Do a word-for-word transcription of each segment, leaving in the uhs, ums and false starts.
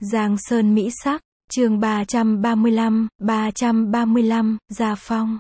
Giang Sơn Mỹ Sắc, chương ba trăm ba mươi lăm, ba trăm ba mươi lăm, Gia Phong.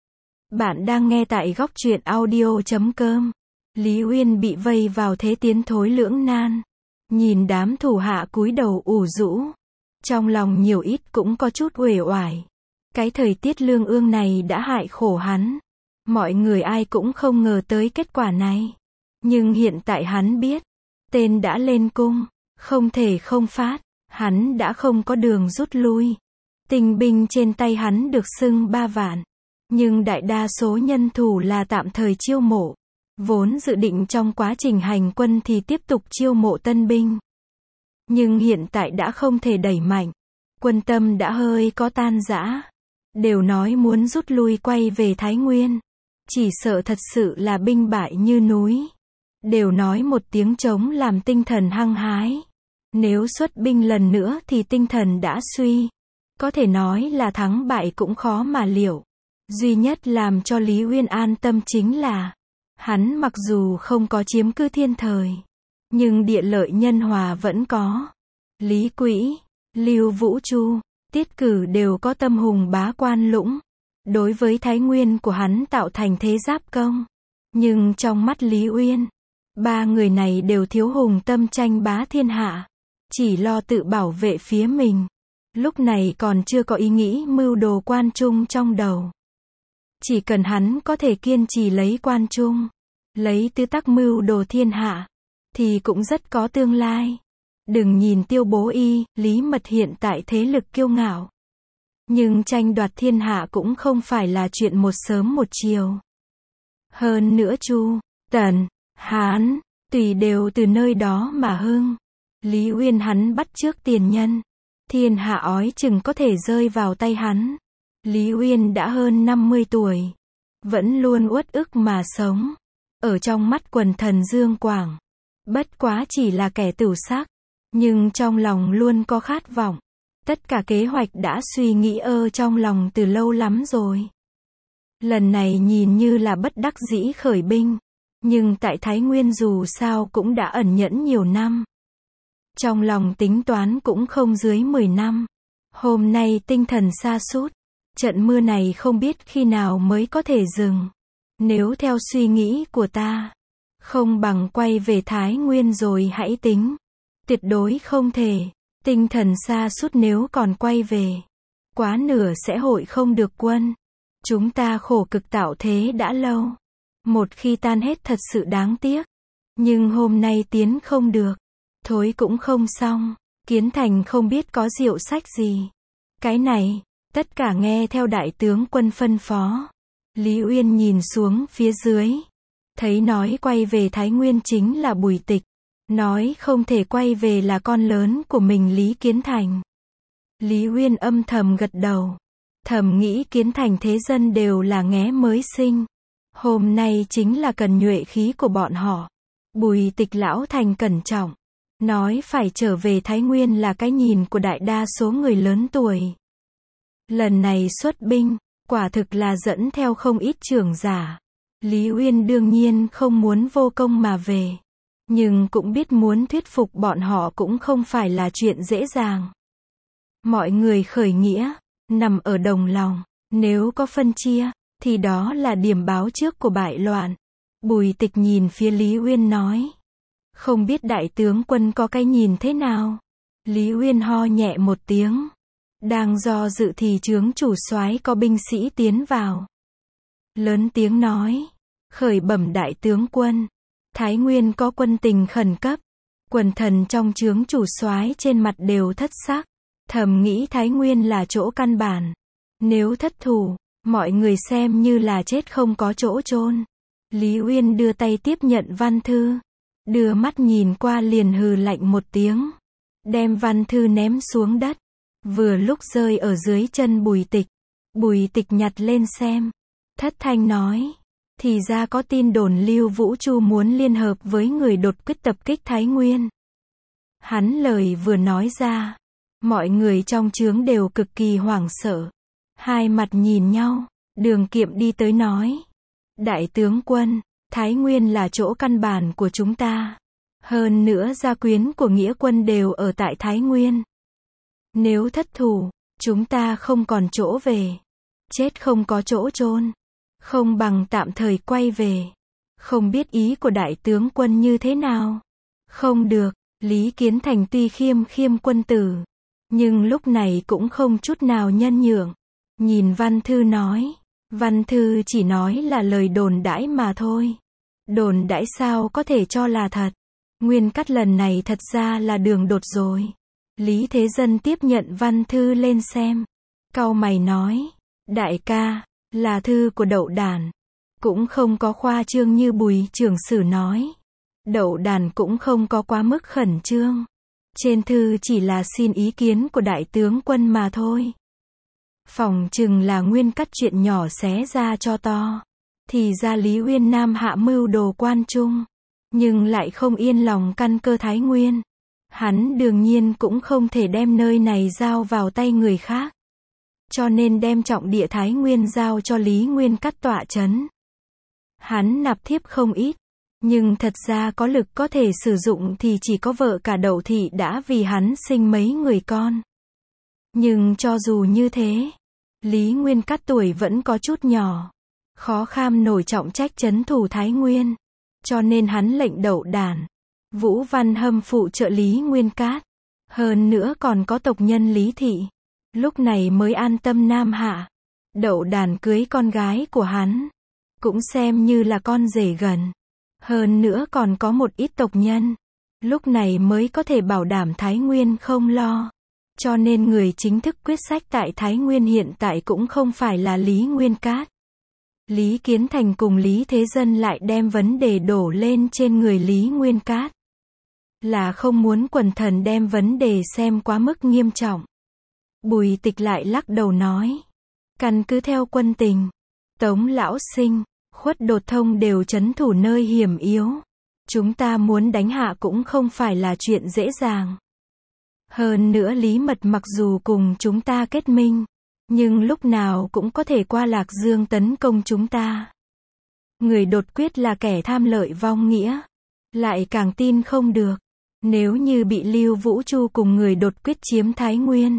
Bạn đang nghe tại góc truyện audio chấm com. Lý Uyên bị vây vào thế tiến thối lưỡng nan. Nhìn đám thủ hạ cúi đầu ủ rũ. Trong lòng nhiều ít cũng có chút uể oải. Cái thời tiết lương ương này đã hại khổ hắn. Mọi người ai cũng không ngờ tới kết quả này. Nhưng hiện tại hắn biết. Tên đã lên cung. Không thể không phát. Hắn đã không có đường rút lui. Tinh binh trên tay hắn được xưng ba vạn. Nhưng đại đa số nhân thủ là tạm thời chiêu mộ. Vốn dự định trong quá trình hành quân thì tiếp tục chiêu mộ tân binh. Nhưng hiện tại đã không thể đẩy mạnh. Quân tâm đã hơi có tan rã. Đều nói muốn rút lui quay về Thái Nguyên. Chỉ sợ thật sự là binh bại như núi. Đều nói một tiếng trống làm tinh thần hăng hái. Nếu xuất binh lần nữa thì tinh thần đã suy. Có thể nói là thắng bại cũng khó mà liệu. Duy nhất làm cho Lý Uyên an tâm chính là hắn mặc dù không có chiếm cứ thiên thời, nhưng địa lợi nhân hòa vẫn có. Lý Quỹ, Lưu Vũ Chu, Tiết Cử đều có tâm hùng bá quan lũng. Đối với Thái Nguyên của hắn tạo thành thế giáp công. Nhưng trong mắt Lý Uyên, ba người này đều thiếu hùng tâm tranh bá thiên hạ. Chỉ lo tự bảo vệ phía mình. Lúc này còn chưa có ý nghĩ mưu đồ Quan Trung trong đầu. Chỉ cần hắn có thể kiên trì lấy Quan Trung, lấy tư tắc mưu đồ thiên hạ, thì cũng rất có tương lai. Đừng nhìn Tiêu Bố Y, Lý Mật hiện tại thế lực kiêu ngạo. Nhưng tranh đoạt thiên hạ cũng không phải là chuyện một sớm một chiều. Hơn nữa Chu, Tần, Hán, tùy đều từ nơi đó mà hưng. Lý Uyên hắn bắt chước tiền nhân. Thiên hạ ói chừng có thể rơi vào tay hắn. Lý Uyên đã hơn năm mươi tuổi. Vẫn luôn uất ức mà sống. Ở trong mắt quần thần Dương Quảng. Bất quá chỉ là kẻ tửu sắc. Nhưng trong lòng luôn có khát vọng. Tất cả kế hoạch đã suy nghĩ ơ trong lòng từ lâu lắm rồi. Lần này nhìn như là bất đắc dĩ khởi binh. Nhưng tại Thái Nguyên dù sao cũng đã ẩn nhẫn nhiều năm. Trong lòng tính toán cũng không dưới mười năm. Hôm nay tinh thần sa sút. Trận mưa này không biết khi nào mới có thể dừng. Nếu theo suy nghĩ của ta, không bằng quay về Thái Nguyên rồi hãy tính. Tuyệt đối không thể. Tinh thần sa sút nếu còn quay về. Quá nửa sẽ hội không được quân. Chúng ta khổ cực tạo thế đã lâu. Một khi tan hết thật sự đáng tiếc. Nhưng hôm nay tiến không được. Thối cũng không xong. Kiến Thành không biết có diệu sách gì. Cái này, tất cả nghe theo đại tướng quân phân phó. Lý Uyên nhìn xuống phía dưới. Thấy nói quay về Thái Nguyên chính là Bùi Tịch. Nói không thể quay về là con lớn của mình Lý Kiến Thành. Lý Uyên âm thầm gật đầu. Thầm nghĩ Kiến Thành thế dân đều là nghé mới sinh. Hôm nay chính là cần nhuệ khí của bọn họ. Bùi Tịch lão thành cẩn trọng. Nói phải trở về Thái Nguyên là cái nhìn của đại đa số người lớn tuổi. Lần này xuất binh, quả thực là dẫn theo không ít trưởng giả. Lý Uyên đương nhiên không muốn vô công mà về. Nhưng cũng biết muốn thuyết phục bọn họ cũng không phải là chuyện dễ dàng. Mọi người khởi nghĩa, nằm ở đồng lòng. Nếu có phân chia, thì đó là điểm báo trước của bại loạn. Bùi Tịch nhìn phía Lý Uyên nói. Không biết đại tướng quân có cái nhìn thế nào? Lý Uyên ho nhẹ một tiếng. Đang do dự thì chướng chủ soái có binh sĩ tiến vào. Lớn tiếng nói. Khởi bẩm đại tướng quân. Thái Nguyên có quân tình khẩn cấp. Quần thần trong chướng chủ soái trên mặt đều thất sắc. Thầm nghĩ Thái Nguyên là chỗ căn bản. Nếu thất thủ, mọi người xem như là chết không có chỗ chôn. Lý Uyên đưa tay tiếp nhận văn thư. Đưa mắt nhìn qua liền hừ lạnh một tiếng. Đem văn thư ném xuống đất. Vừa lúc rơi ở dưới chân Bùi Tịch. Bùi Tịch nhặt lên xem. Thất thanh nói. Thì ra có tin đồn Lưu Vũ Chu muốn liên hợp với người đột quyết tập kích Thái Nguyên. Hắn lời vừa nói ra. Mọi người trong chướng đều cực kỳ hoảng sợ. Hai mặt nhìn nhau. Đường Kiệm đi tới nói. Đại tướng quân. Thái Nguyên là chỗ căn bản của chúng ta. Hơn nữa gia quyến của nghĩa quân đều ở tại Thái Nguyên. Nếu thất thủ, chúng ta không còn chỗ về. Chết không có chỗ chôn, không bằng tạm thời quay về. Không biết ý của đại tướng quân như thế nào? Không được, Lý Kiến Thành tuy khiêm khiêm quân tử, nhưng lúc này cũng không chút nào nhân nhượng. Nhìn Văn Thư nói, Văn Thư chỉ nói là lời đồn đãi mà thôi. Đồn đãi sao có thể cho là thật? Nguyên Cắt lần này thật ra là đường đột rồi. Lý Thế Dân tiếp nhận Văn Thư lên xem. Cau mày nói, đại ca, là thư của Đậu Đản. Cũng không có khoa trương như Bùi trưởng sử nói. Đậu Đản cũng không có quá mức khẩn trương. Trên thư chỉ là xin ý kiến của đại tướng quân mà thôi. Phỏng chừng là Nguyên Cắt chuyện nhỏ xé ra cho to. Thì ra Lý Uyên Nam hạ mưu đồ quan trung, nhưng lại không yên lòng căn cơ Thái Nguyên. Hắn đương nhiên cũng không thể đem nơi này giao vào tay người khác. Cho nên đem trọng địa Thái Nguyên giao cho Lý Nguyên Cắt tọa chấn. Hắn nạp thiếp không ít, nhưng thật ra có lực có thể sử dụng thì chỉ có vợ cả Đậu Thị đã vì hắn sinh mấy người con. Nhưng cho dù như thế, Lý Nguyên Cắt tuổi vẫn có chút nhỏ, khó kham nổi trọng trách trấn thủ Thái Nguyên. Cho nên hắn lệnh Đậu Đản, Vũ Văn Hâm phụ trợ Lý Nguyên Cát. Hơn nữa còn có tộc nhân Lý Thị. Lúc này mới an tâm nam hạ. Đậu Đản cưới con gái của hắn, cũng xem như là con rể gần. Hơn nữa còn có một ít tộc nhân. Lúc này mới có thể bảo đảm Thái Nguyên không lo. Cho nên người chính thức quyết sách tại Thái Nguyên hiện tại cũng không phải là Lý Nguyên Cát. Lý Kiến Thành cùng Lý Thế Dân lại đem vấn đề đổ lên trên người Lý Nguyên Cát. Là không muốn quần thần đem vấn đề xem quá mức nghiêm trọng. Bùi Tịch lại lắc đầu nói. Căn cứ theo quân tình, Tống Lão Sinh, Khuất Đột Thông đều trấn thủ nơi hiểm yếu. Chúng ta muốn đánh hạ cũng không phải là chuyện dễ dàng. Hơn nữa Lý Mật mặc dù cùng chúng ta kết minh, nhưng lúc nào cũng có thể qua Lạc Dương tấn công chúng ta. Người đột quyết là kẻ tham lợi vong nghĩa. Lại càng tin không được. Nếu như bị Lưu Vũ Chu cùng người đột quyết chiếm Thái Nguyên,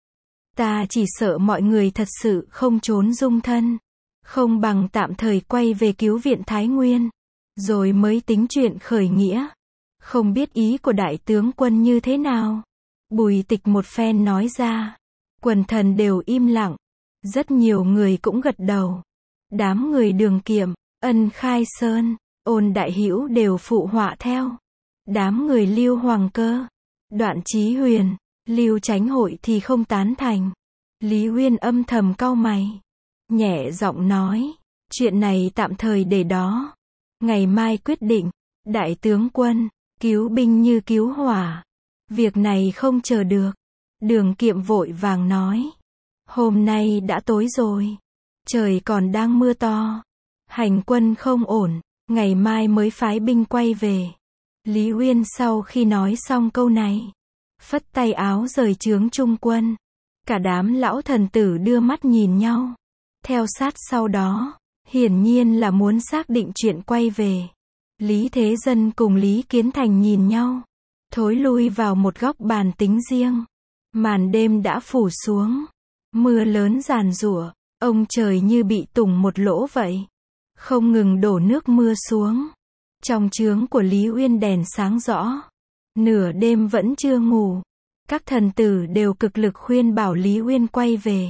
ta chỉ sợ mọi người thật sự không trốn dung thân. Không bằng tạm thời quay về cứu viện Thái Nguyên, rồi mới tính chuyện khởi nghĩa. Không biết ý của đại tướng quân như thế nào? Bùi Tịch một phen nói ra. Quần thần đều im lặng. Rất nhiều người cũng gật đầu. Đám người Đường Kiệm, Ân Khai Sơn, Ôn Đại Hữu đều phụ họa theo. Đám người Lưu Hoàng Cơ, Đoạn Chí Huyền, Lưu Chánh Hội thì không tán thành. Lý Uyên âm thầm cau mày, nhẹ giọng nói, chuyện này tạm thời để đó. Ngày mai quyết định. Đại tướng quân, cứu binh như cứu hỏa. Việc này không chờ được. Đường Kiệm vội vàng nói. Hôm nay đã tối rồi. Trời còn đang mưa to. Hành quân không ổn. Ngày mai mới phái binh quay về. Lý Uyên sau khi nói xong câu này, phất tay áo rời trướng trung quân. Cả đám lão thần tử đưa mắt nhìn nhau. Theo sát sau đó, hiển nhiên là muốn xác định chuyện quay về. Lý Thế Dân cùng Lý Kiến Thành nhìn nhau, thối lui vào một góc bàn tính riêng. Màn đêm đã phủ xuống. Mưa lớn giàn giụa, ông trời như bị tủng một lỗ vậy. Không ngừng đổ nước mưa xuống. Trong trướng của Lý Uyên đèn sáng rõ. Nửa đêm vẫn chưa ngủ. Các thần tử đều cực lực khuyên bảo Lý Uyên quay về.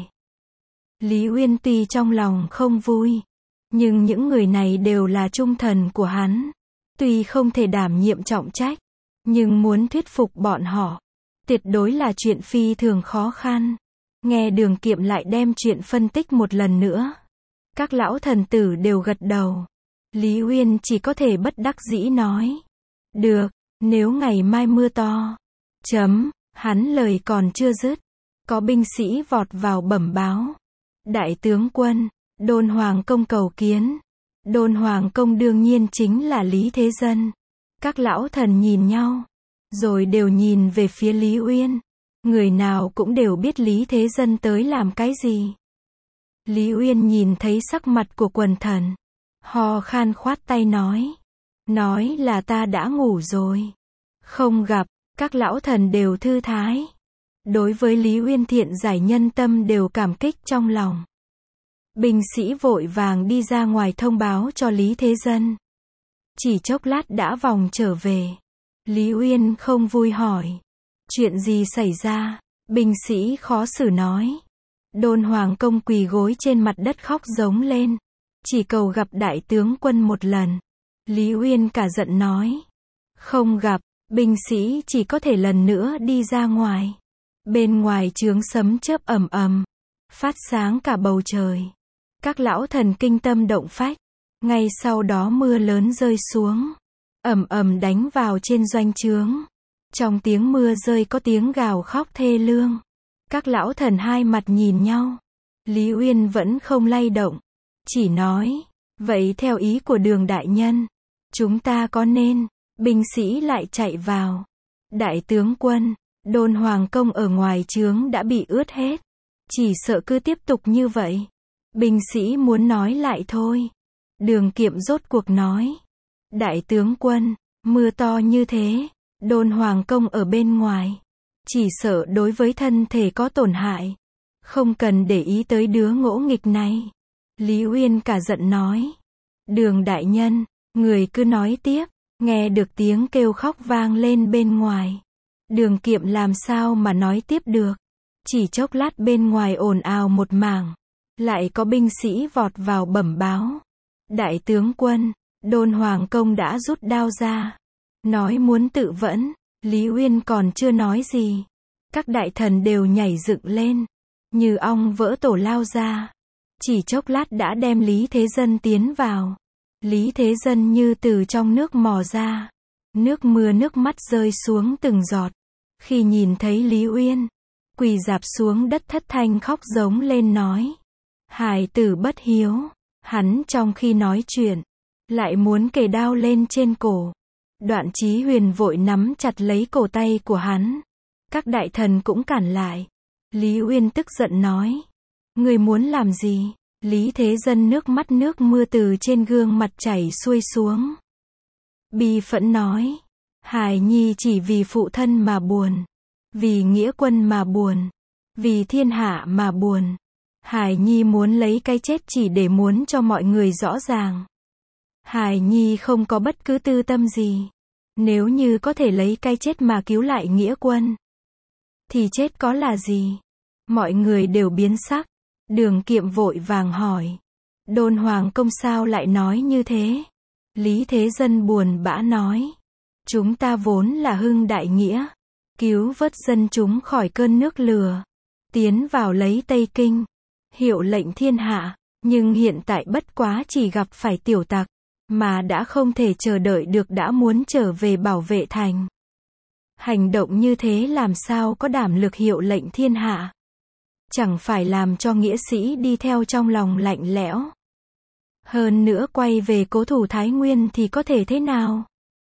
Lý Uyên tuy trong lòng không vui, nhưng những người này đều là trung thần của hắn. Tuy không thể đảm nhiệm trọng trách, nhưng muốn thuyết phục bọn họ, tuyệt đối là chuyện phi thường khó khăn. Nghe Đường Kiệm lại đem chuyện phân tích một lần nữa. Các lão thần tử đều gật đầu. Lý Uyên chỉ có thể bất đắc dĩ nói. Được, nếu ngày mai mưa to. Chấm, hắn lời còn chưa dứt. Có binh sĩ vọt vào bẩm báo. Đại tướng quân, Đôn Hoàng công cầu kiến. Đôn Hoàng công đương nhiên chính là Lý Thế Dân. Các lão thần nhìn nhau, rồi đều nhìn về phía Lý Uyên. Người nào cũng đều biết Lý Thế Dân tới làm cái gì. Lý Uyên nhìn thấy sắc mặt của quần thần, ho khan khoát tay nói. Nói là ta đã ngủ rồi. Không gặp, các lão thần đều thư thái. Đối với Lý Uyên thiện giải nhân tâm đều cảm kích trong lòng. Binh sĩ vội vàng đi ra ngoài thông báo cho Lý Thế Dân. Chỉ chốc lát đã vòng trở về. Lý Uyên không vui hỏi. Chuyện gì xảy ra? Binh sĩ khó xử nói. Đôn Hoàng Công quỳ gối trên mặt đất khóc giống lên. Chỉ cầu gặp đại tướng quân một lần. Lý Uyên cả giận nói. Không gặp, binh sĩ chỉ có thể lần nữa đi ra ngoài. Bên ngoài chướng sấm chớp ầm ầm, phát sáng cả bầu trời. Các lão thần kinh tâm động phách. Ngay sau đó mưa lớn rơi xuống, ầm ầm đánh vào trên doanh trướng. Trong tiếng mưa rơi có tiếng gào khóc thê lương. Các lão thần hai mặt nhìn nhau. Lý Uyên vẫn không lay động, chỉ nói, vậy theo ý của Đường đại nhân, chúng ta có nên? Binh sĩ lại chạy vào. Đại tướng quân, Đôn Hoàng Công ở ngoài trướng đã bị ướt hết. Chỉ sợ cứ tiếp tục như vậy. Binh sĩ muốn nói lại thôi. Đường Kiệm rốt cuộc nói. Đại tướng quân, mưa to như thế, Đôn Hoàng Công ở bên ngoài. Chỉ sợ đối với thân thể có tổn hại. Không cần để ý tới đứa ngỗ nghịch này. Lý Uyên cả giận nói. Đường đại nhân, người cứ nói tiếp. Nghe được tiếng kêu khóc vang lên bên ngoài. Đường Kiệm làm sao mà nói tiếp được. Chỉ chốc lát bên ngoài ồn ào một mảng. Lại có binh sĩ vọt vào bẩm báo. Đại tướng quân, Đôn Hoàng Công đã rút đao ra. Nói muốn tự vẫn. Lý Uyên còn chưa nói gì. Các đại thần đều nhảy dựng lên. Như ong vỡ tổ lao ra. Chỉ chốc lát đã đem Lý Thế Dân tiến vào. Lý Thế Dân như từ trong nước mò ra. Nước mưa nước mắt rơi xuống từng giọt. Khi nhìn thấy Lý Uyên, quỳ rạp xuống đất thất thanh khóc giống lên nói. Hài tử bất hiếu. Hắn trong khi nói chuyện, lại muốn kề đao lên trên cổ. Đoạn Chí Huyền vội nắm chặt lấy cổ tay của hắn. Các đại thần cũng cản lại. Lý Uyên tức giận nói. Người muốn làm gì? Lý Thế Dân nước mắt nước mưa từ trên gương mặt chảy xuôi xuống. Bi phẫn nói. Hài nhi chỉ vì phụ thân mà buồn. Vì nghĩa quân mà buồn. Vì thiên hạ mà buồn. Hài nhi muốn lấy cái chết chỉ để muốn cho mọi người rõ ràng. Hài nhi không có bất cứ tư tâm gì. Nếu như có thể lấy cái chết mà cứu lại nghĩa quân, thì chết có là gì? Mọi người đều biến sắc. Đường Kiệm vội vàng hỏi. Đôn Hoàng Công sao lại nói như thế? Lý Thế Dân buồn bã nói. Chúng ta vốn là hưng đại nghĩa. Cứu vớt dân chúng khỏi cơn nước lừa. Tiến vào lấy Tây Kinh. Hiệu lệnh thiên hạ. Nhưng hiện tại bất quá chỉ gặp phải tiểu tặc. Mà đã không thể chờ đợi được đã muốn trở về bảo vệ thành. Hành động như thế làm sao có đảm lực hiệu lệnh thiên hạ? Chẳng phải làm cho nghĩa sĩ đi theo trong lòng lạnh lẽo. Hơn nữa quay về cố thủ Thái Nguyên thì có thể thế nào?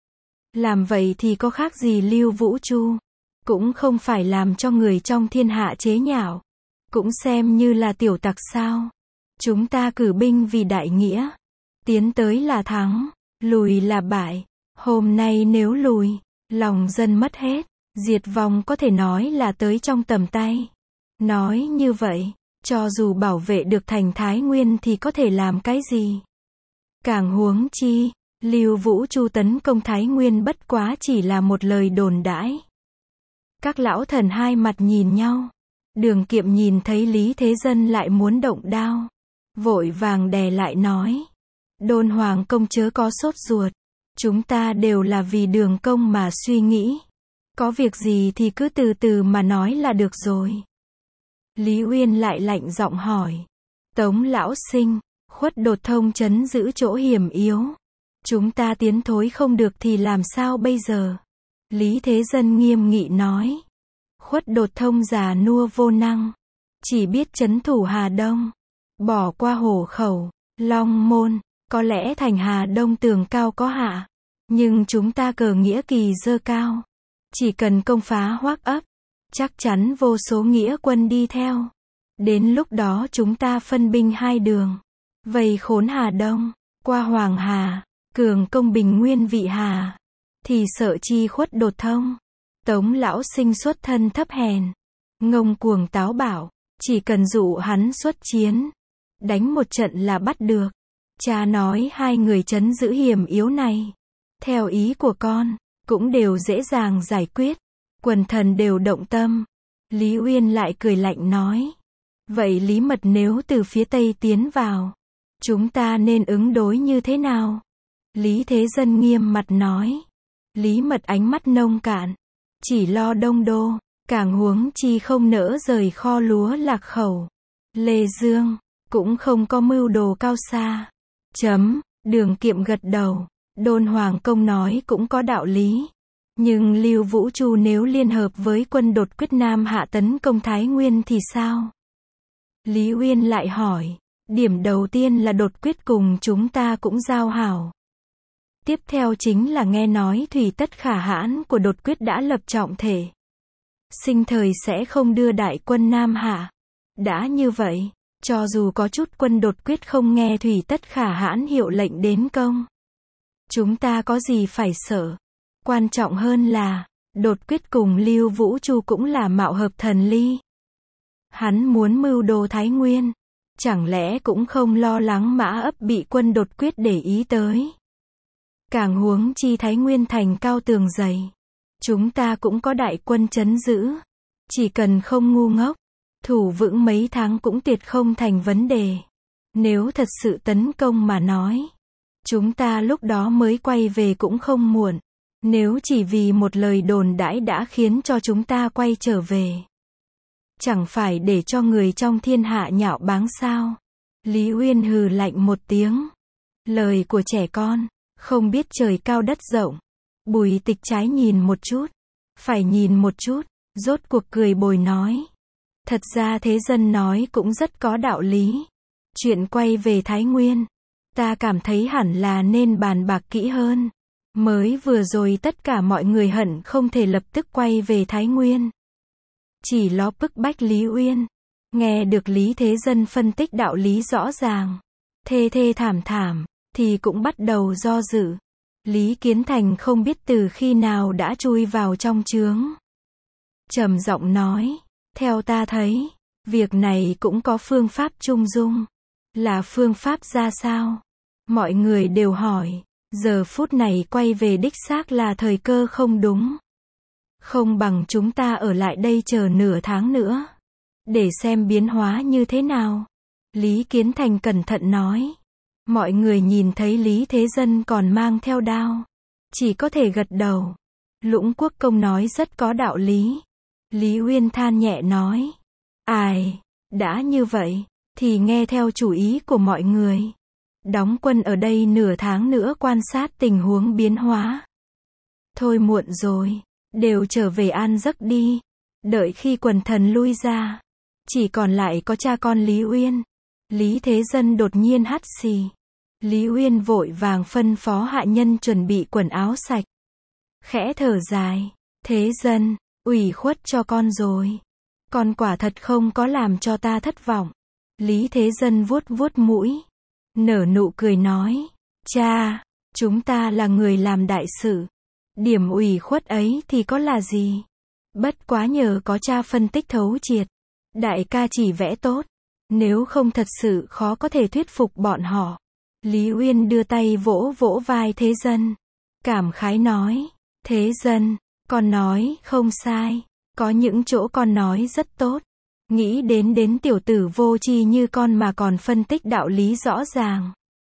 Làm vậy thì có khác gì Lưu Vũ Chu? Cũng không phải làm cho người trong thiên hạ chế nhạo. Cũng xem như là tiểu tặc sao? Chúng ta cử binh vì đại nghĩa. Tiến tới là thắng, lùi là bại. Hôm nay nếu lùi, lòng dân mất hết, diệt vong có thể nói là tới trong tầm tay. Nói như vậy, cho dù bảo vệ được thành Thái Nguyên thì có thể làm cái gì? Càng huống chi, Lưu Vũ Chu tấn công Thái Nguyên bất quá chỉ là một lời đồn đãi. Các lão thần hai mặt nhìn nhau. Đường Kiệm nhìn thấy Lý Thế Dân lại muốn động đao. Vội vàng đè lại nói. Đôn Hoàng Công chớ có sốt ruột. Chúng ta đều là vì Đường công mà suy nghĩ. Có việc gì thì cứ từ từ mà nói là được rồi. Lý Uyên lại lạnh giọng hỏi. Tống lão sinh, Khuất Đột thông trấn giữ chỗ hiểm yếu. Chúng ta tiến thối không được thì làm sao bây giờ? Lý Thế Dân nghiêm nghị nói. Khuất Đột thông già nua vô năng. Chỉ biết trấn thủ Hà Đông. Bỏ qua Hổ Khẩu, Long Môn. Có lẽ thành Hà Đông tường cao có hạ. Nhưng chúng ta cờ nghĩa kỳ dơ cao. Chỉ cần công phá Hoắc ấp. Chắc chắn vô số nghĩa quân đi theo. Đến lúc đó chúng ta phân binh hai đường. Vây khốn Hà Đông. Qua Hoàng Hà. Cường công bình nguyên Vị Hà. Thì sợ chi Khuất Đột thông. Tống lão sinh xuất thân thấp hèn. ngông cuồng táo bạo, chỉ cần dụ hắn xuất chiến, đánh một trận là bắt được. Cha nói hai người trấn giữ hiểm yếu này, theo ý của con, cũng đều dễ dàng giải quyết. Quần thần đều động tâm. Lý Uyên lại cười lạnh nói. Vậy Lý Mật nếu từ phía Tây tiến vào, chúng ta nên ứng đối như thế nào? Lý Thế Dân nghiêm mặt nói. Lý Mật ánh mắt nông cạn, chỉ lo đông đô, càng huống chi không nỡ rời kho lúa Lạc Khẩu. Lê Dương, cũng không có mưu đồ cao xa. Chấm, Đường Kiệm gật đầu. Đôn Hoàng Công nói cũng có đạo lý. Nhưng Lưu Vũ Chu nếu liên hợp với quân đột quyết Nam Hạ tấn công Thái Nguyên thì sao? Lý Uyên lại hỏi. Điểm đầu tiên là đột quyết cùng chúng ta cũng giao hảo. Tiếp theo chính là nghe nói Thủy Tất Khả Hãn của đột quyết đã lập trọng thể. Sinh thời sẽ không đưa đại quân Nam Hạ. Đã như vậy, cho dù có chút quân đột quyết không nghe Thủy Tất Khả Hãn hiệu lệnh đến công, chúng ta có gì phải sợ? Quan trọng hơn là, đột quyết cùng Lưu Vũ Chu cũng là mạo hợp thần ly. Hắn muốn mưu đồ Thái Nguyên, chẳng lẽ cũng không lo lắng Mã Ấp bị quân đột quyết để ý tới? Càng huống chi Thái Nguyên thành cao tường dày, chúng ta cũng có đại quân trấn giữ, chỉ cần không ngu ngốc, thủ vững mấy tháng cũng tuyệt không thành vấn đề. Nếu thật sự tấn công mà nói, chúng ta lúc đó mới quay về cũng không muộn. Nếu chỉ vì một lời đồn đãi đã khiến cho chúng ta quay trở về, chẳng phải để cho người trong thiên hạ nhạo báng sao? Lý Uyên hừ lạnh một tiếng. Lời của trẻ con, không biết trời cao đất rộng. Bùi Tịch trái nhìn một chút, phải nhìn một chút, rốt cuộc cười bồi nói. Thật ra Thế Dân nói cũng rất có đạo lý. Chuyện quay về Thái Nguyên, ta cảm thấy hẳn là nên bàn bạc kỹ hơn. Mới vừa rồi tất cả mọi người hận không thể lập tức quay về Thái Nguyên. Chỉ lo bức bách Lý Uyên. Nghe được Lý Thế Dân phân tích đạo lý rõ ràng, thê thê thảm thảm, thì cũng bắt đầu do dự. Lý Kiến Thành không biết từ khi nào đã chui vào trong trướng. Trầm giọng nói, theo ta thấy, việc này cũng có phương pháp trung dung. Là phương pháp ra sao? Mọi người đều hỏi. Giờ phút này quay về đích xác là thời cơ không đúng. Không bằng chúng ta ở lại đây chờ nửa tháng nữa, để xem biến hóa như thế nào. Lý Kiến Thành cẩn thận nói. Mọi người nhìn thấy Lý Thế Dân còn mang theo đao, chỉ có thể gật đầu. Lũng Quốc Công nói rất có đạo lý. Lý Uyên than nhẹ nói. Ai, đã như vậy, thì nghe theo chủ ý của mọi người. Đóng quân ở đây nửa tháng nữa quan sát tình huống biến hóa. Thôi muộn rồi, đều trở về an giấc đi. Đợi khi quần thần lui ra, chỉ còn lại có cha con Lý Uyên. Lý Thế Dân đột nhiên hắt xì. Lý Uyên vội vàng phân phó hạ nhân chuẩn bị quần áo sạch. Khẽ thở dài. Thế Dân, ủy khuất cho con rồi. Con quả thật không có làm cho ta thất vọng. Lý Thế Dân vuốt vuốt mũi, nở nụ cười nói. Cha, chúng ta là người làm đại sự. Điểm ủy khuất ấy thì có là gì? Bất quá nhờ có cha phân tích thấu triệt. Đại ca chỉ vẽ tốt. Nếu không thật sự khó có thể thuyết phục bọn họ. Lý Uyên đưa tay vỗ vỗ vai Thế Dân. Cảm khái nói. Thế Dân, con nói không sai. Có những chỗ con nói rất tốt. Nghĩ đến đến tiểu tử vô tri như con mà còn phân tích đạo lý rõ ràng.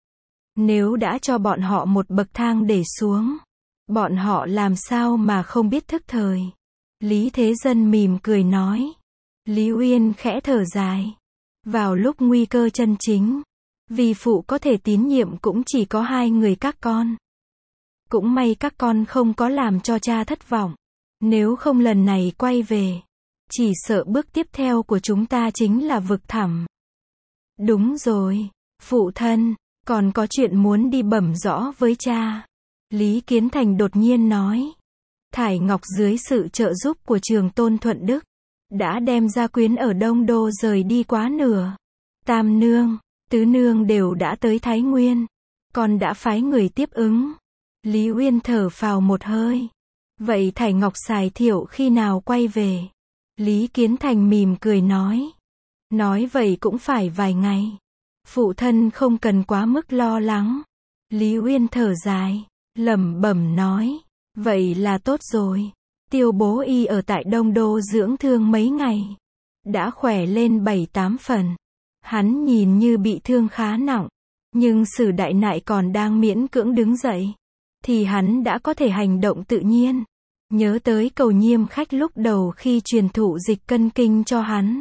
Nếu đã cho bọn họ một bậc thang để xuống, bọn họ làm sao mà không biết thức thời. Lý Thế Dân mỉm cười nói. Lý Uyên khẽ thở dài. Vào lúc nguy cơ chân chính, vì phụ có thể tín nhiệm cũng chỉ có hai người các con. Cũng may các con không có làm cho cha thất vọng. Nếu không lần này quay về, chỉ sợ bước tiếp theo của chúng ta chính là vực thẳm. Đúng rồi, phụ thân, còn có chuyện muốn đi bẩm rõ với cha. Lý Kiến Thành đột nhiên nói. Thải Ngọc dưới sự trợ giúp của Trường Tôn Thuận Đức, đã đem gia quyến ở Đông Đô rời đi quá nửa. Tam Nương, Tứ Nương đều đã tới Thái Nguyên. Con đã phái người tiếp ứng. Lý Uyên thở phào một hơi. Vậy Thải Ngọc xài thiệu khi nào quay về? Lý Kiến Thành mỉm cười nói. Nói vậy cũng phải vài ngày. Phụ thân không cần quá mức lo lắng. Lý Uyên thở dài, lẩm bẩm nói. Vậy là tốt rồi. Tiêu bố y ở tại Đông Đô dưỡng thương mấy ngày. Đã khỏe lên bảy tám phần. Hắn nhìn như bị thương khá nặng. Nhưng Sử Đại Nại còn đang miễn cưỡng đứng dậy. Thì hắn đã có thể hành động tự nhiên. Nhớ tới Cầu Nhiêm Khách lúc đầu khi truyền thụ dịch cân kinh cho hắn.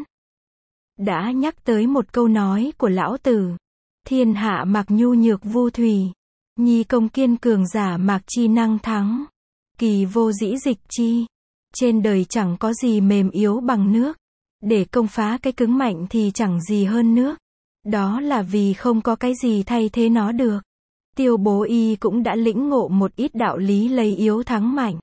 Đã nhắc tới một câu nói của lão tử. Thiên hạ mặc nhu nhược vu thủy. Nhi công kiên cường giả mạc chi năng thắng. Kỳ vô dĩ dịch chi. Trên đời chẳng có gì mềm yếu bằng nước. Để công phá cái cứng mạnh thì chẳng gì hơn nước. Đó là vì không có cái gì thay thế nó được. Tiêu bố y cũng đã lĩnh ngộ một ít đạo lý lấy yếu thắng mạnh.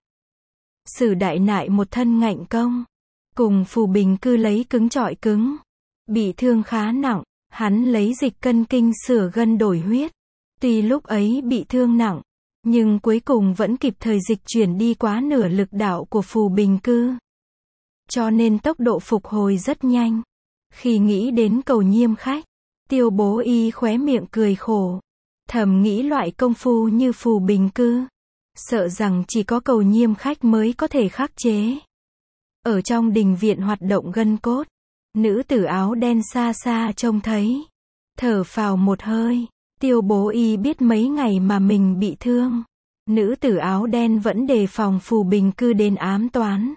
Sử Đại Nại một thân ngạnh công. Cùng Phù Bình Cư lấy cứng chọi cứng. Bị thương khá nặng. Hắn lấy dịch cân kinh sửa gân đổi huyết. Tuy lúc ấy bị thương nặng. Nhưng cuối cùng vẫn kịp thời dịch chuyển đi quá nửa lực đạo của Phù Bình Cư. Cho nên tốc độ phục hồi rất nhanh. Khi nghĩ đến Cầu Nhiêm Khách, Tiêu bố y khóe miệng cười khổ. Thầm nghĩ loại công phu như Phù Bình Cư. Sợ rằng chỉ có Cầu Nhiêm Khách mới có thể khắc chế. Ở trong đình viện hoạt động gân cốt. Nữ tử áo đen xa xa trông thấy. Thở phào một hơi. Tiêu bố y biết mấy ngày mà mình bị thương. Nữ tử áo đen vẫn đề phòng Phù Bình Cư đến ám toán.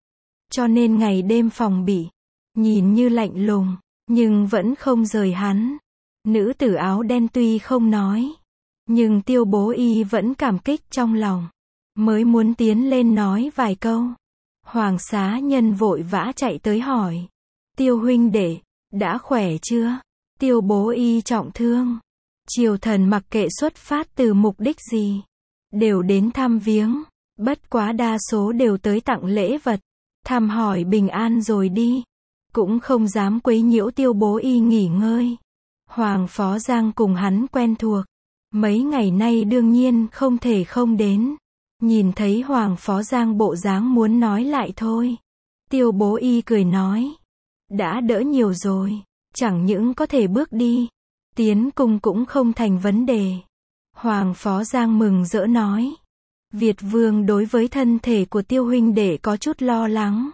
Cho nên ngày đêm phòng bị. Nhìn như lạnh lùng. Nhưng vẫn không rời hắn. Nữ tử áo đen tuy không nói. Nhưng tiêu bố y vẫn cảm kích trong lòng. Mới muốn tiến lên nói vài câu. Hoàng xá nhân vội vã chạy tới hỏi. Tiêu huynh đệ, đã khỏe chưa? Tiêu bố y trọng thương. Triều thần mặc kệ xuất phát từ mục đích gì. Đều đến thăm viếng. Bất quá đa số đều tới tặng lễ vật. Thăm hỏi bình an rồi đi. Cũng không dám quấy nhiễu tiêu bố y nghỉ ngơi. Hoàng Phó Giang cùng hắn quen thuộc. Mấy ngày nay đương nhiên không thể không đến. Nhìn thấy Hoàng Phó Giang bộ dáng muốn nói lại thôi. Tiêu bố y cười nói. Đã đỡ nhiều rồi. Chẳng những có thể bước đi. Tiến cung cũng không thành vấn đề. Hoàng Phó Giang mừng rỡ nói. Việt Vương đối với thân thể của Tiêu huynh đệ có chút lo lắng.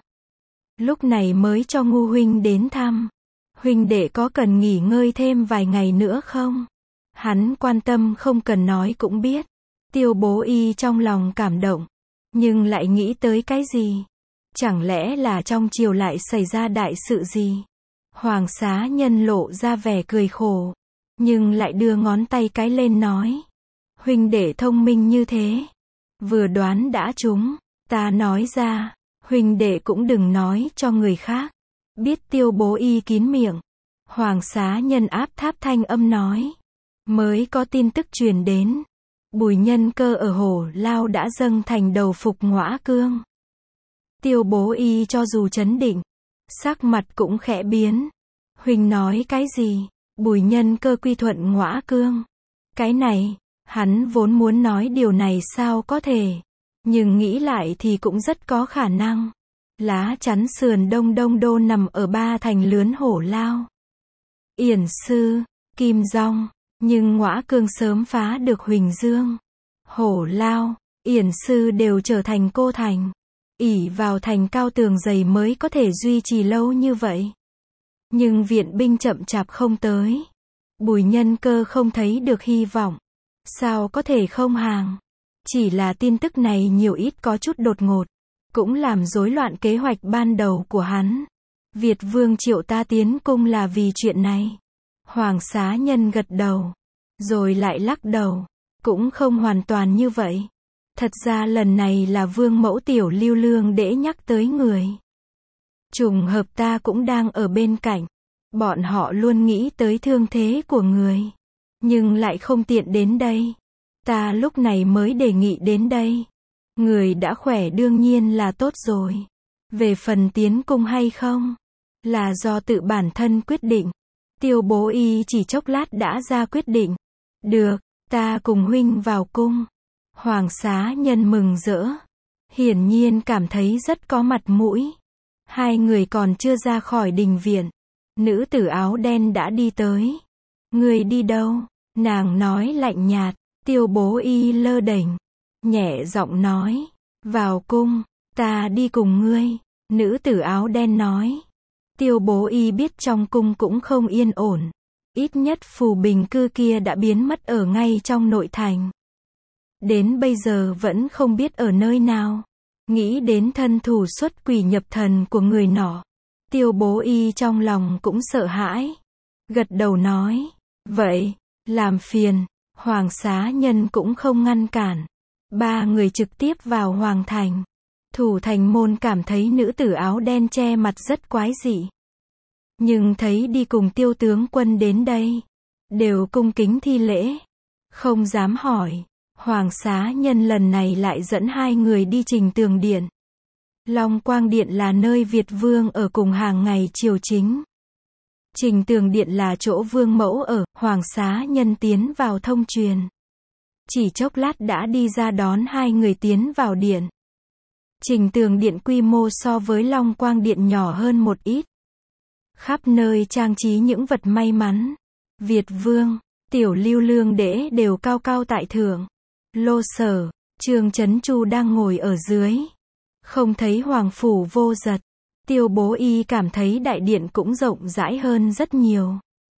Lúc này mới cho Ngu huynh đến thăm. Huynh đệ có cần nghỉ ngơi thêm vài ngày nữa không? Hắn quan tâm không cần nói cũng biết. Tiêu bố y trong lòng cảm động. Nhưng lại nghĩ tới cái gì? Chẳng lẽ là trong triều lại xảy ra đại sự gì? Hoàng xá nhân lộ ra vẻ cười khổ. Nhưng lại đưa ngón tay cái lên nói. Huynh đệ thông minh như thế. Vừa đoán đã trúng. Ta nói ra. Huynh đệ cũng đừng nói cho người khác. Biết tiêu bố y kín miệng. Hoàng xá nhân áp tháp thanh âm nói. Mới có tin tức truyền đến. Bùi Nhân Cơ ở Hổ Lao đã dâng thành đầu phục Ngõa Cương. Tiêu bố y cho dù chấn định. Sắc mặt cũng khẽ biến. Huynh nói cái gì? Bùi Nhân Cơ quy thuận Ngõa Cương. Cái này, hắn vốn muốn nói điều này sao có thể. Nhưng nghĩ lại thì cũng rất có khả năng. Lá chắn sườn Đông Đông Đô nằm ở ba thành lướn Hổ Lao. Yển Sư, Kim Dong. Nhưng Ngõa Cương sớm phá được Huỳnh Dương. Hổ Lao, Yển Sư đều trở thành cô thành. ỷ vào thành cao tường dày mới có thể duy trì lâu như vậy. Nhưng viện binh chậm chạp không tới. Bùi Nhân Cơ không thấy được hy vọng. Sao có thể không hàng? Chỉ là tin tức này nhiều ít có chút đột ngột. Cũng làm rối loạn kế hoạch ban đầu của hắn. Việt Vương triệu ta tiến cung là vì chuyện này. Hoàng xá nhân gật đầu. Rồi lại lắc đầu. Cũng không hoàn toàn như vậy. Thật ra lần này là Vương mẫu tiểu Lưu Lương Đễ nhắc tới người. Trùng hợp ta cũng đang ở bên cạnh. Bọn họ luôn nghĩ tới thương thế của người. Nhưng lại không tiện đến đây. Ta lúc này mới đề nghị đến đây. Người đã khỏe đương nhiên là tốt rồi. Về phần tiến cung hay không, là do tự bản thân quyết định. Tiêu bố y chỉ chốc lát đã ra quyết định. Được, ta cùng huynh vào cung. Hoàng xá nhân mừng rỡ. Hiển nhiên cảm thấy rất có mặt mũi. Hai người còn chưa ra khỏi đình viện. Nữ tử áo đen đã đi tới. Người đi đâu? Nàng nói lạnh nhạt. Tiêu Bố Y lơ đễnh, nhẹ giọng nói. Vào cung, ta đi cùng ngươi. Nữ tử áo đen nói. Tiêu Bố Y biết trong cung cũng không yên ổn. Ít nhất phù bình cư kia đã biến mất ở ngay trong nội thành. Đến bây giờ vẫn không biết ở nơi nào. Nghĩ đến thân thủ xuất quỷ nhập thần của người nọ. Tiêu Bố Y trong lòng cũng sợ hãi. Gật đầu nói. Vậy, làm phiền. Hoàng xá nhân cũng không ngăn cản. Ba người trực tiếp vào hoàng thành. Thủ thành môn cảm thấy nữ tử áo đen che mặt rất quái dị. Nhưng thấy đi cùng Tiêu tướng quân đến đây. Đều cung kính thi lễ. Không dám hỏi. Hoàng xá nhân lần này lại dẫn hai người đi Trình Tường Điện. Long Quang Điện là nơi Việt Vương ở cùng hàng ngày triều chính. Trình Tường Điện là chỗ Vương mẫu ở, Hoàng xá nhân tiến vào thông truyền. Chỉ chốc lát đã đi ra đón hai người tiến vào điện. Trình Tường Điện quy mô so với Long Quang Điện nhỏ hơn một ít. Khắp nơi trang trí những vật may mắn. Việt Vương, Tiểu Lưu Lương Đễ đều cao cao tại thượng. Lô Sở, Trương Chấn Chu đang ngồi ở dưới. Không thấy Hoàng phủ Vô Dật. Tiêu Bố Y cảm thấy đại điện cũng rộng rãi hơn rất nhiều.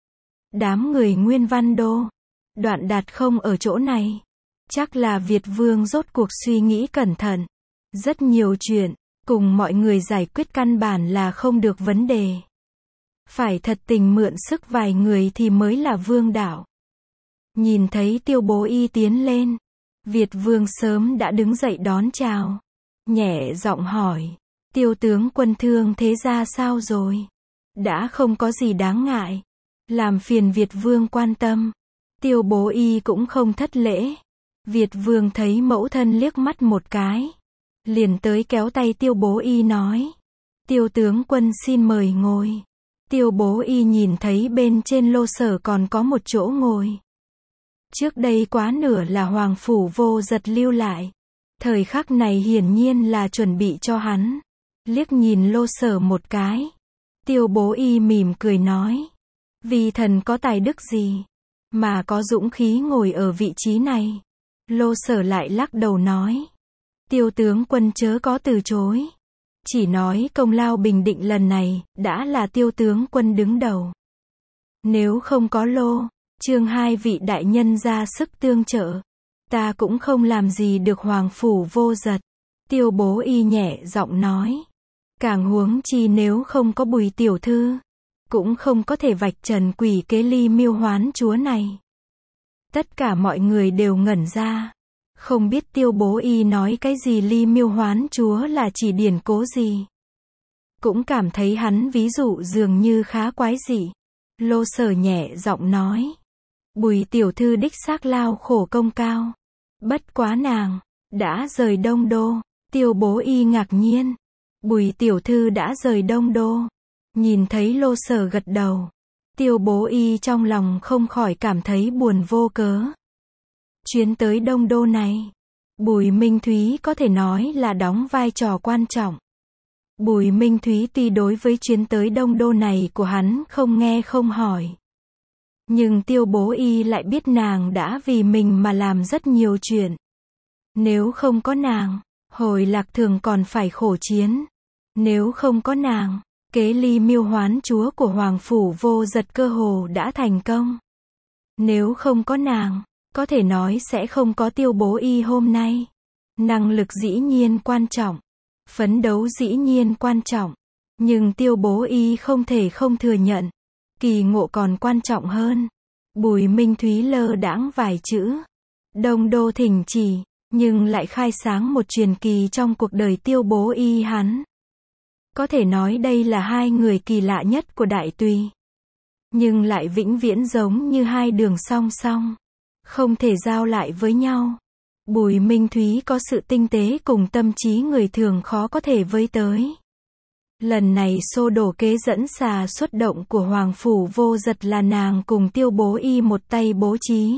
Đám người Nguyên Văn Đô. Đoạn Đạt không ở chỗ này. Chắc là Việt Vương rốt cuộc suy nghĩ cẩn thận. Rất nhiều chuyện, cùng mọi người giải quyết căn bản là không được vấn đề. Phải thật tình mượn sức vài người thì mới là vương đạo. Nhìn thấy Tiêu Bố Y tiến lên. Việt Vương sớm đã đứng dậy đón chào. Nhẹ giọng hỏi. Tiêu tướng quân thương thế ra sao rồi? Đã không có gì đáng ngại. Làm phiền Việt Vương quan tâm. Tiêu Bố Y cũng không thất lễ. Việt Vương thấy mẫu thân liếc mắt một cái. Liền tới kéo tay Tiêu Bố Y nói. Tiêu tướng quân xin mời ngồi. Tiêu Bố Y nhìn thấy bên trên Lô Sở còn có một chỗ ngồi. Trước đây quá nửa là Hoàng phủ Vô Dật lưu lại. Thời khắc này hiển nhiên là chuẩn bị cho hắn. Liếc nhìn Lô Sở một cái. Tiêu Bố Y mỉm cười nói. Vì thần có tài đức gì mà có dũng khí ngồi ở vị trí này? Lô Sở lại lắc đầu nói. Tiêu tướng quân chớ có từ chối. Chỉ nói công lao bình định lần này, đã là Tiêu tướng quân đứng đầu. Nếu không có Lô, Trương hai vị đại nhân ra sức tương trợ, ta cũng không làm gì được Hoàng phủ Vô Dật. Tiêu Bố Y nhẹ giọng nói. Càng huống chi nếu không có Bùi tiểu thư, cũng không có thể vạch trần quỷ kế Ly Miêu Hoán chúa này. Tất cả mọi người đều ngẩn ra. Không biết Tiêu Bố Y nói cái gì Ly Miêu Hoán chúa là chỉ điển cố gì. Cũng cảm thấy hắn ví dụ dường như khá quái dị. Lô Sở nhẹ giọng nói. Bùi tiểu thư đích xác lao khổ công cao. Bất quá nàng đã rời Đông Đô. Tiêu Bố Y ngạc nhiên. Bùi tiểu thư đã rời Đông Đô. Nhìn thấy Lô Sở gật đầu. Tiêu Bố Y trong lòng không khỏi cảm thấy buồn vô cớ. Chuyến tới Đông Đô này, Bùi Minh Thúy có thể nói là đóng vai trò quan trọng. Bùi Minh Thúy tuy đối với chuyến tới Đông Đô này của hắn không nghe không hỏi. Nhưng Tiêu Bố Y lại biết nàng đã vì mình mà làm rất nhiều chuyện. Nếu không có nàng, hồi Lạc Thường còn phải khổ chiến. Nếu không có nàng, kế Ly Miêu Hoán chúa của Hoàng phủ Vô Dật cơ hồ đã thành công. Nếu không có nàng, có thể nói sẽ không có Tiêu Bố Y hôm nay. Năng lực dĩ nhiên quan trọng. Phấn đấu dĩ nhiên quan trọng. Nhưng Tiêu Bố Y không thể không thừa nhận. Kỳ ngộ còn quan trọng hơn. Bùi Minh Thúy lơ đãng vài chữ. Đông Đô thỉnh chỉ, nhưng lại khai sáng một truyền kỳ trong cuộc đời Tiêu Bố Y hắn. Có thể nói đây là hai người kỳ lạ nhất của Đại Tùy. Nhưng lại vĩnh viễn giống như hai đường song song. Không thể giao lại với nhau. Bùi Minh Thúy có sự tinh tế cùng tâm trí người thường khó có thể với tới. Lần này xô đổ kế dẫn xà xuất động của Hoàng phủ Vô Dật là nàng cùng Tiêu Bố Y một tay bố trí.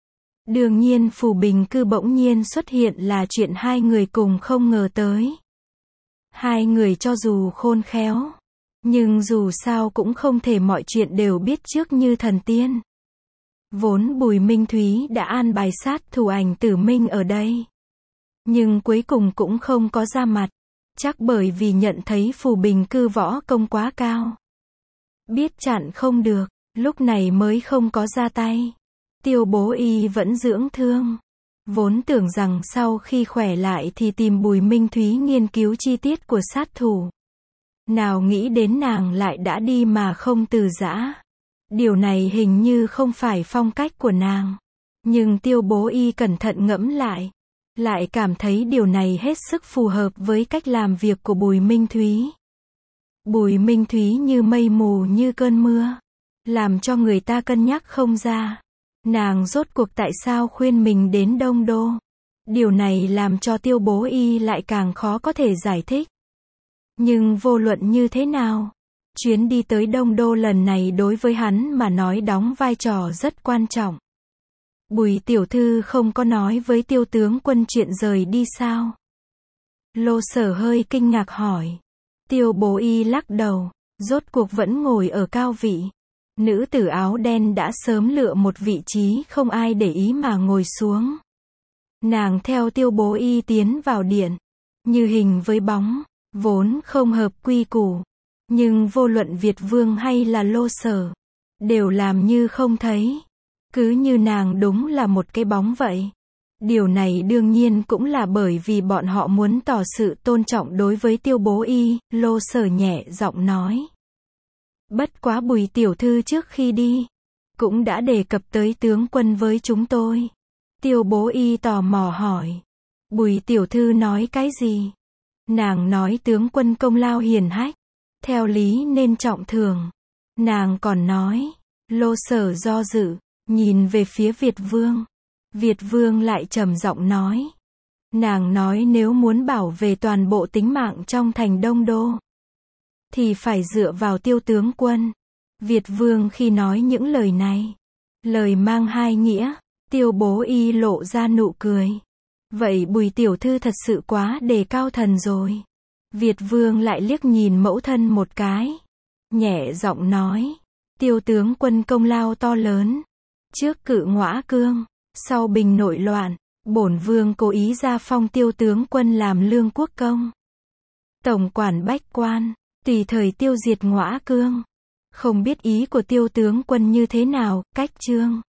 Đương nhiên Phù Bình Cư bỗng nhiên xuất hiện là chuyện hai người cùng không ngờ tới. Hai người cho dù khôn khéo, nhưng dù sao cũng không thể mọi chuyện đều biết trước như thần tiên. Vốn Bùi Minh Thúy đã an bài sát thủ Ảnh Tử Minh ở đây, nhưng cuối cùng cũng không có ra mặt, chắc bởi vì nhận thấy Phù Bình Cư võ công quá cao, biết chặn không được, lúc này mới không có ra tay. Tiêu Bố Y vẫn dưỡng thương, vốn tưởng rằng sau khi khỏe lại thì tìm Bùi Minh Thúy nghiên cứu chi tiết của sát thủ. Nào nghĩ đến nàng lại đã đi mà không từ giã. Điều này hình như không phải phong cách của nàng. Nhưng Tiêu Bố Y cẩn thận ngẫm lại, lại cảm thấy điều này hết sức phù hợp với cách làm việc của Bùi Minh Thúy. Bùi Minh Thúy như mây mù như cơn mưa, làm cho người ta cân nhắc không ra. Nàng rốt cuộc tại sao khuyên mình đến Đông Đô? Điều này làm cho Tiêu Bố Y lại càng khó có thể giải thích. Nhưng vô luận như thế nào, chuyến đi tới Đông Đô lần này đối với hắn mà nói đóng vai trò rất quan trọng. Bùi tiểu thư không có nói với Tiêu tướng quân chuyện rời đi sao? Lô Sở hơi kinh ngạc hỏi. Tiêu Bố Y lắc đầu, rốt cuộc vẫn ngồi ở cao vị. Nữ tử áo đen đã sớm lựa một vị trí không ai để ý mà ngồi xuống. Nàng theo Tiêu Bố Y tiến vào điện, như hình với bóng, vốn không hợp quy củ. Nhưng vô luận Việt Vương hay là Lô Sở, đều làm như không thấy. Cứ như nàng đúng là một cái bóng vậy. Điều này đương nhiên cũng là bởi vì bọn họ muốn tỏ sự tôn trọng đối với Tiêu Bố Y, Lô Sở nhẹ giọng nói. Bất quá Bùi tiểu thư trước khi đi, cũng đã đề cập tới tướng quân với chúng tôi. Tiêu Bố Y tò mò hỏi. Bùi tiểu thư nói cái gì? Nàng nói tướng quân công lao hiển hách, theo lý nên trọng thưởng. Nàng còn nói, Lô Sở do dự, nhìn về phía Việt Vương. Việt Vương lại trầm giọng nói. Nàng nói nếu muốn bảo vệ toàn bộ tính mạng trong thành Đông Đô, thì phải dựa vào Tiêu tướng quân. Việt Vương khi nói những lời này, lời mang hai nghĩa. Tiêu Bố Y lộ ra nụ cười. Vậy Bùi tiểu thư thật sự quá đề cao thần rồi. Việt Vương lại liếc nhìn mẫu thân một cái, nhẹ giọng nói. Tiêu tướng quân công lao to lớn. Trước cự Ngõa Cương, sau bình nội loạn, bổn vương cố ý ra phong Tiêu tướng quân làm lương quốc công, tổng quản bách quan, tùy thời tiêu diệt Ngõa Cương. Không biết ý của Tiêu tướng quân như thế nào, cách chương.